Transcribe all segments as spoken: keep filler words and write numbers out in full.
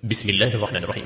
بسم الله الرحمن الرحيم.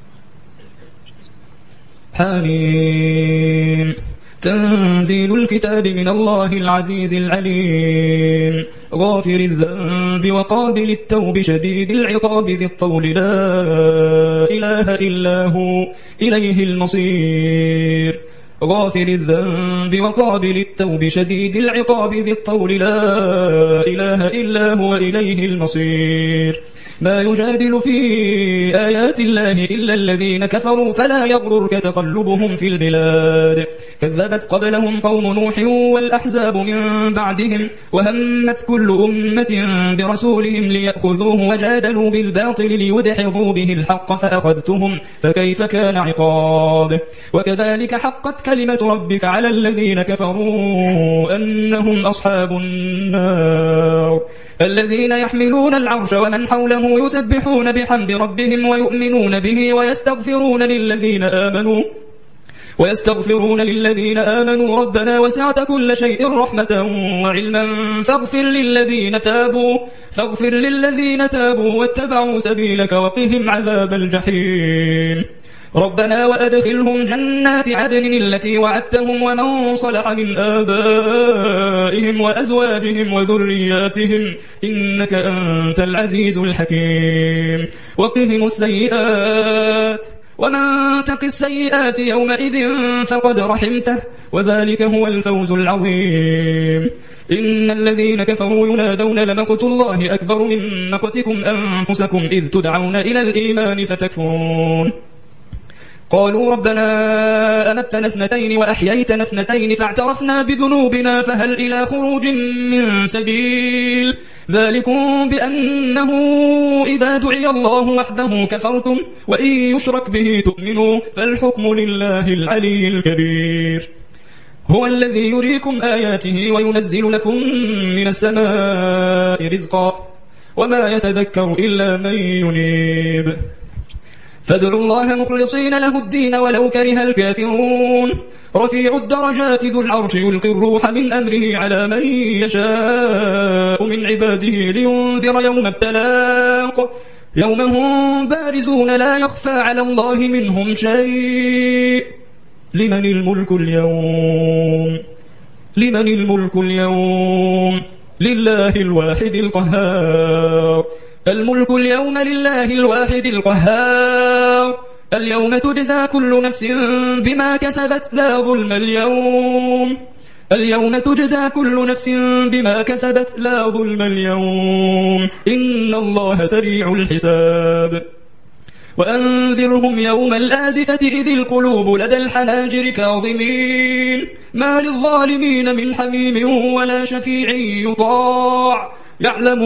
حميم. تنزيل الكتاب من الله العزيز العليم، غافر الذنب وقابل التوب شديد العقاب ذي الطول لا إله إلا هو إليه المصير. غافر الذنب وقابل التوب شديد العقاب ذي الطول لا إله إلا هو إليه المصير. ما يجادل في آيات الله إلا الذين كفروا فلا يغررك تقلبهم في البلاد. كذبت قبلهم قوم نوح والأحزاب من بعدهم، وهمت كل أمة برسولهم ليأخذوه وجادلوا بالباطل ليدحضوا به الحق فأخذتهم فكيف كان عقاب. وكذلك حقت كلمة ربك على الذين كفروا أنهم أصحاب النار. الذين يحملون العرش ومن حوله يسبحون بحمد ربهم ويؤمنون به ويستغفرون للذين آمنوا ويستغفرون للذين آمنوا ربنا وسعت كل شيء رحمة وعلما فاغفر للذين تابوا فاغفر للذين تابوا واتبعوا سبيلك وقهم عذاب الجحيم. ربنا وأدخلهم جنات عدن التي وعدتهم ومن صلح من آبائهم وأزواجهم وذرياتهم إنك أنت العزيز الحكيم. وقهم السيئات ومن تق السيئات يومئذ فقد رحمته وذلك هو الفوز العظيم. إن الذين كفروا ينادون لمقت الله أكبر من مقتكم أنفسكم إذ تدعون إلى الإيمان فتكفرون. قالوا ربنا أمتنا اثنتين وأحييتنا اثنتين فاعترفنا بذنوبنا فهل إلى خروج من سبيل. ذلكم بأنه إذا دعي الله وحده كفرتم وإن يشرك به تؤمنوا فالحكم لله العلي الكبير. هو الذي يريكم آياته وينزل لكم من السماء رزقا وما يتذكر إلا من ينيب. فادعوا الله مخلصين له الدين ولو كره الكافرون. رفيع الدرجات ذو العرش يلقي الروح من أمره على من يشاء من عباده لينذر يوم التلاق يوم هم بارزون لا يخفى على الله منهم شيء. لمن الملك اليوم لمن الملك اليوم لله الواحد القهار. الملك اليوم لله الواحد القهار. اليوم تجزى كل نفس بما كسبت لا ظلم اليوم. اليوم تجزى كل نفس بما كسبت لا ظلم اليوم إن الله سريع الحساب. وأنذرهم يوم الآزفة إذ القلوب لدى الحناجر كاظمين ما للظالمين من حميم ولا شفيع يطاع يعلم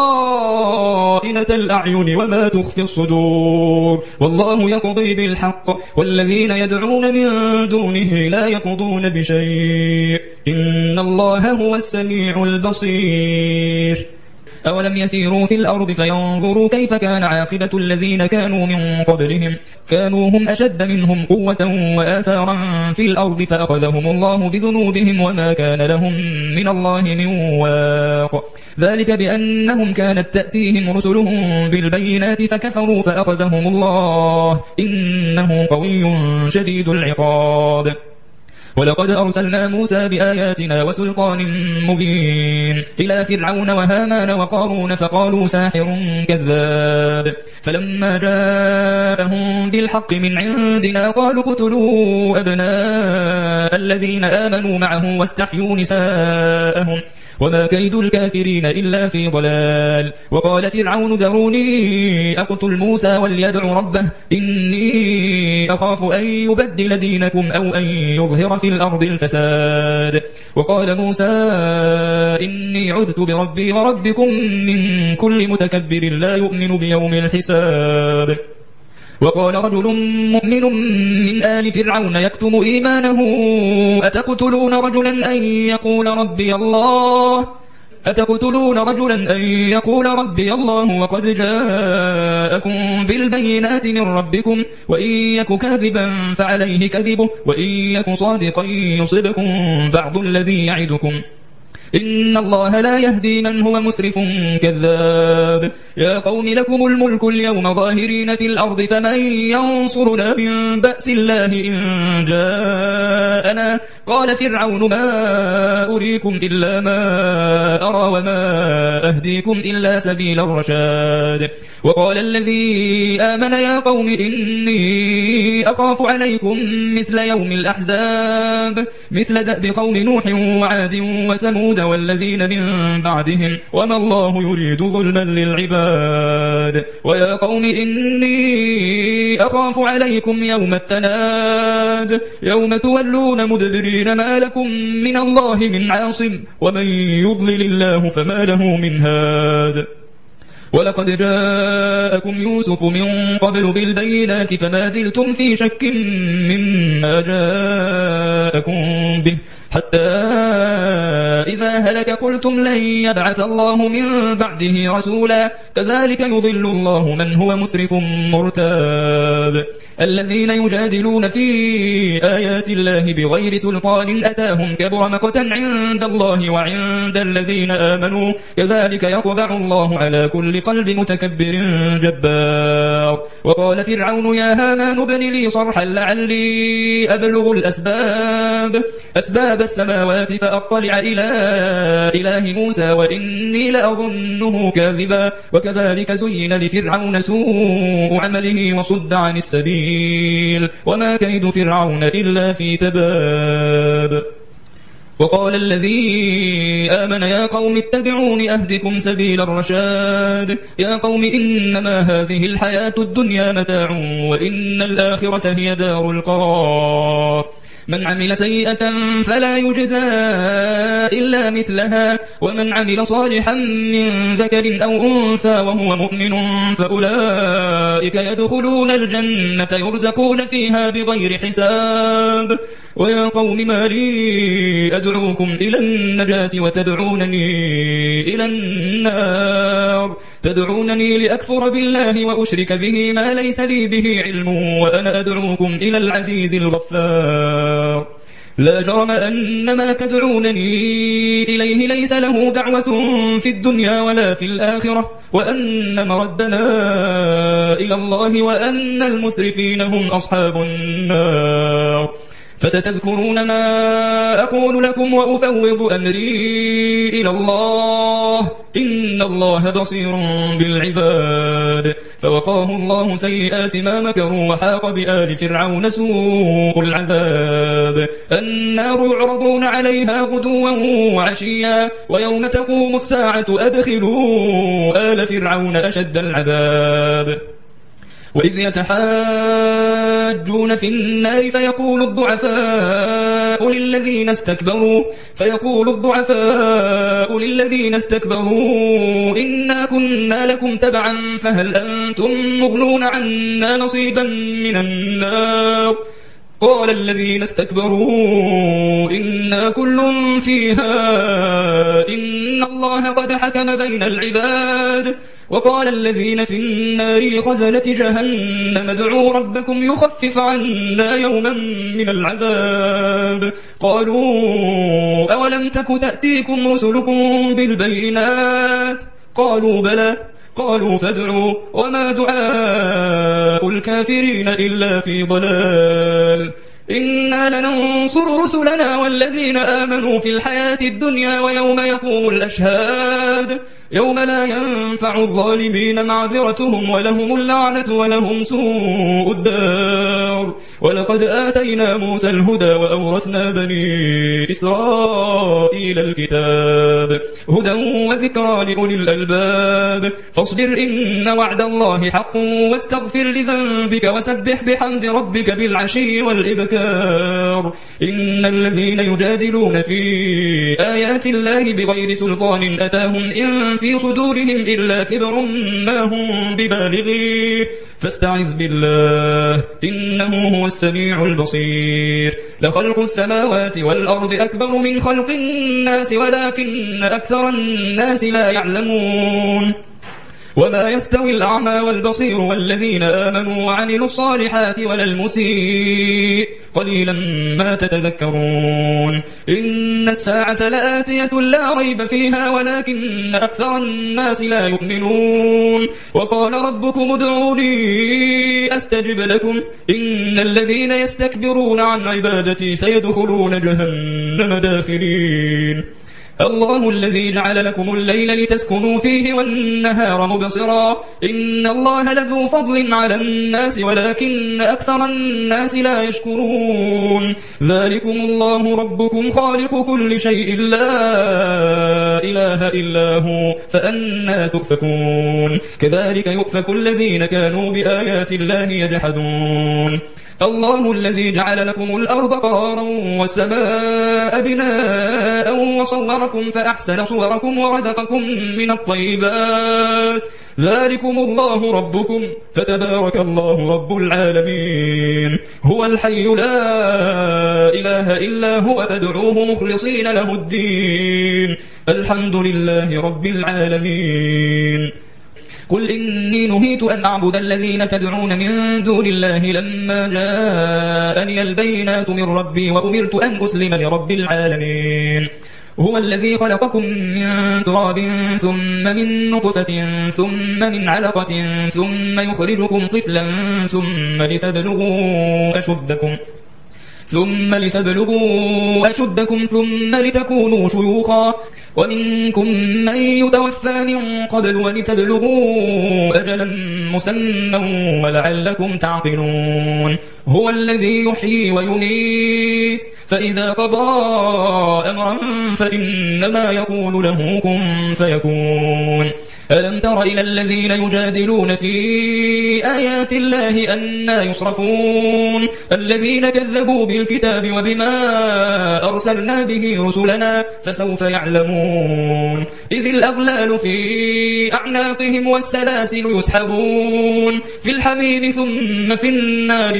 خائنة الأعين وما تخفي الصدور والله يقضي بالحق والذين يدعون من دونه لا يقضون بشيء إن الله هو السميع البصير. أولم يسيروا في الأرض فينظروا كيف كان عاقبة الذين كانوا من قبلهم كانوا هم أشد منهم قوة وآثارا في الأرض فأخذهم الله بذنوبهم وما كان لهم من الله من واق. ذلك بأنهم كانت تأتيهم رسلهم بالبينات فكفروا فأخذهم الله إنه قوي شديد العقاب. ولقد أرسلنا موسى بآياتنا وسلطان مبين إلى فرعون وهامان وقارون فقالوا ساحر كذاب. فلما جاءهم بالحق من عندنا قالوا اقتلوا أبناء الذين آمنوا معه واستحيوا نساءهم وما كيد الكافرين إلا في ضلال. وقال فرعون ذروني أقتل موسى وليدع ربه إني أخاف أن يبدل دينكم أو أن يظهر في الأرض الفساد. وقال موسى إني عذت بربي وربكم من كل متكبر لا يؤمن بيوم الحساب. وقال رجل مؤمن من آل فرعون يكتم إيمانه أتقتلون رجلا أن يقول ربي الله أتقتلون رجلا أن يقول ربي الله وقد جاءكم بالبينات من ربكم وإن يك كاذبا فعليه كذبه وإن يك صادقا يصبكم بعض الذي يعدكم إن الله لا يهدي من هو مسرف كذاب يا قوم لكم الملك اليوم ظاهرين في الأرض فمن ينصرنا من بأس الله إن جاءنا قال فرعون ما أريكم إلا ما أرى وما أهديكم إلا سبيل الرشاد وقال الذي آمن يا قوم إني أخاف عليكم مثل يوم الأحزاب مثل دأب قوم نوح وعاد وثمود والذين من بعدهم وما الله يريد ظلما للعباد ويا قوم إني أخاف عليكم يوم التناد يوم تولون مدبرين ما لكم من الله من عاصم ومن يضلل الله فما له من هاد ولقد جاءكم يوسف من قبل بالبينات فما زلتم في شك مما جاءكم به حتى إذا هلك قلتم لن يبعث الله من بعده رسولا كذلك يضل الله من هو مسرف مرتاب الذين يجادلون في آيات الله بغير سلطان أتاهم كبر مقتا عند الله وعند الذين آمنوا كذلك يطبع الله على كل قلب متكبر جبار وقال فرعون يا هامان ابن لي صرحا لعلي أبلغ الأسباب أسباب السماوات فأطلع إلى إله موسى وإني لأظنه كاذبا وكذلك زين لفرعون سوء عمله وصد عن السبيل وما كيد فرعون إلا في تباب وقال الذي آمن يا قوم اتبعون أهدكم سبيل الرشاد يا قوم إنما هذه الحياة الدنيا متاع وإن الآخرة هي دار القرار من عمل سيئة فلا يجزى إلا مثلها ومن عمل صالحا من ذكر أو أنثى وهو مؤمن فأولئك يدخلون الجنة يرزقون فيها بغير حساب ويا قوم ما لي أدعوكم إلى النجاة وتدعونني إلى النار تدعونني لأكفر بالله وأشرك به ما ليس لي به علم وأنا أدعوكم إلى العزيز الغفار لا جرم أن ما تدعونني إليه ليس له دعوة في الدنيا ولا في الآخرة وأن مردنا إلى الله وأن المسرفين هم أصحاب النار فستذكرون ما أقول لكم وأفوض أمري إلى الله إن الله بصير بالعباد فوقاه الله سيئات ما مكروا وحاق بآل فرعون سوء العذاب النار يعرضون عليها غدوا وعشيا ويوم تقوم الساعة أدخلوا آل فرعون أشد العذاب وإذ يتحاجون في النار فيقول الضعفاء للذين استكبروا فيقول الضعفاء للذين استكبروا إنا كنا لكم تبعا فهل أنتم مغنون عنا نصيبا من النار قال الذين استكبروا إنا كل فيها إن الله قد حكم بين العباد وقال الذين في النار لخزنة جهنم ادعوا ربكم يخفف عنا يوما من العذاب قالوا أولم تك تأتيكم رسلكم بالبينات قالوا بلى قالوا فادعوا وما دعاء الكافرين إلا في ضلال إنا لننصر رسلنا والذين آمنوا في الحياة الدنيا ويوم يقوم الأشهاد يوم لا ينفع الظالمين معذرتهم ولهم اللعنة ولهم سوء الدار ولقد آتينا موسى الهدى وأورثنا بني إسرائيل الكتاب هدى وذكرى لأولي الألباب فاصبر إن وعد الله حق واستغفر لذنبك وسبح بحمد ربك بالعشي والإبكار إن الذين يجادلون في آيات الله بغير سلطان أتاهم إن في صدورهم إلا كبر ما هم ببالغيه فاستعذ بالله إنه هو السميع البصير لخلق السماوات والأرض أكبر من خلق الناس ولكن أكثر الناس لا يعلمون وما يستوي الأعمى والبصير والذين آمنوا وعملوا الصالحات ولا المسيء قليلا ما تتذكرون إن الساعة لآتية لا ريب فيها ولكن أكثر الناس لا يؤمنون وقال ربكم ادعوني أستجب لكم إن الذين يستكبرون عن عبادتي سيدخلون جهنم داخرين الله الذي جعل لكم الليل لتسكنوا فيه والنهار مبصرا إن الله لذو فضل على الناس ولكن أكثر الناس لا يشكرون ذلكم الله ربكم خالق كل شيء لا إله إلا هو فأنى تؤفكون كذلك يؤفك الذين كانوا بآيات الله يجحدون الله الذي جعل لكم الأرض قرارا والسماء بناء وصوركم فأحسن صوركم ورزقكم من الطيبات ذلكم الله ربكم فتبارك الله رب العالمين هو الحي لا إله إلا هو فادعوه مخلصين له الدين الحمد لله رب العالمين قل إني نهيت أن أعبد الذين تدعون من دون الله لما جاءني البينات من ربي وأمرت أن أسلم لرب العالمين هو الذي خلقكم من تراب ثم من نطفة ثم من علقة ثم يخرجكم طفلا ثم لتبلغوا أشدكم ثم لتبلغوا أشدكم ثم لتكونوا شيوخا ومنكم من يتوفى من قبل ولتبلغوا أجلا مسمى ولعلكم تعقلون هو الذي يحيي ويميت فإذا قضى أمرا فإنما يقول له كن فيكون ألم تر إلى الذين يجادلون في آيات الله أنى يصرفون الذين كذبوا بالكتاب وبما أرسلنا به رسلنا فسوف يعلمون إذ الأغلال في أعناقهم والسلاسل يسحبون في الحميم ثم في النار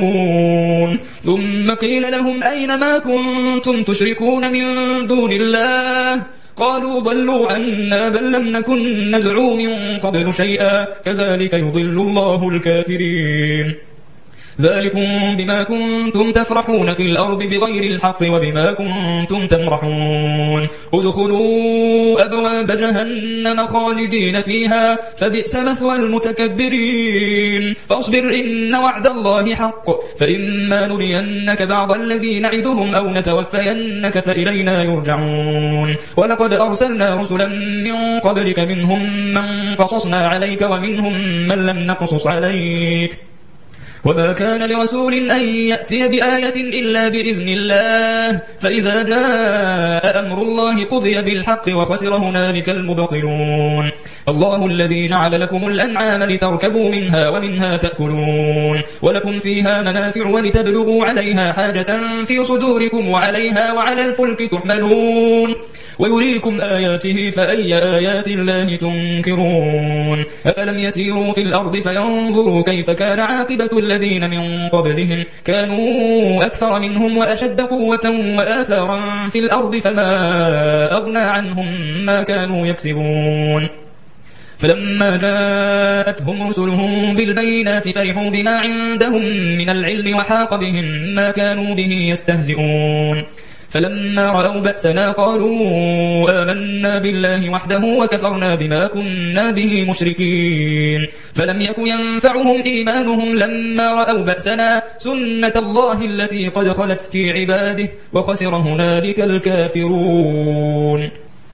يسجرون ثم قيل لهم أين ما كنتم تشركون من دون الله قالوا ضلوا عنا بل لم نكن ندعو من قبل شيئا كذلك يضل الله الكافرين ذلكم بما كنتم تفرحون في الأرض بغير الحق وبما كنتم تمرحون ادخلوا أبواب جهنم خالدين فيها فبئس مثوى المتكبرين فاصبر إن وعد الله حق فإما نرينك بعض الذي نعدهم أو نتوفينك فإلينا يرجعون ولقد أرسلنا رسلا من قبلك منهم من قصصنا عليك ومنهم من لم نقصص عليك وما كان لرسول أن يأتي بآية إلا بإذن الله فإذا جاء أمر الله قضي بالحق وخسر هنالك المبطلون الله الذي جعل لكم الأنعام لتركبوا منها ومنها تأكلون ولكم فيها منافع ولتبلغوا عليها حاجة في صدوركم وعليها وعلى الفلك تحملون ويريكم آياته فأي آيات الله تنكرون أفلم يسيروا في الأرض فينظروا كيف كان عاقبة الذين من قبلهم كانوا أكثر منهم وأشد قوة وآثارا في الأرض فما أغنى عنهم ما كانوا يكسبون فلما جاءتهم رسلهم بالبينات فرحوا بما عندهم من العلم وحاق بهم ما كانوا به يستهزئون فلما رأوا بأسنا قالوا آمنا بالله وحده وكفرنا بما كنا به مشركين فلم يك ينفعهم إيمانهم لما رأوا بأسنا سنة الله التي قد خلت في عباده وخسر هنالك الكافرون.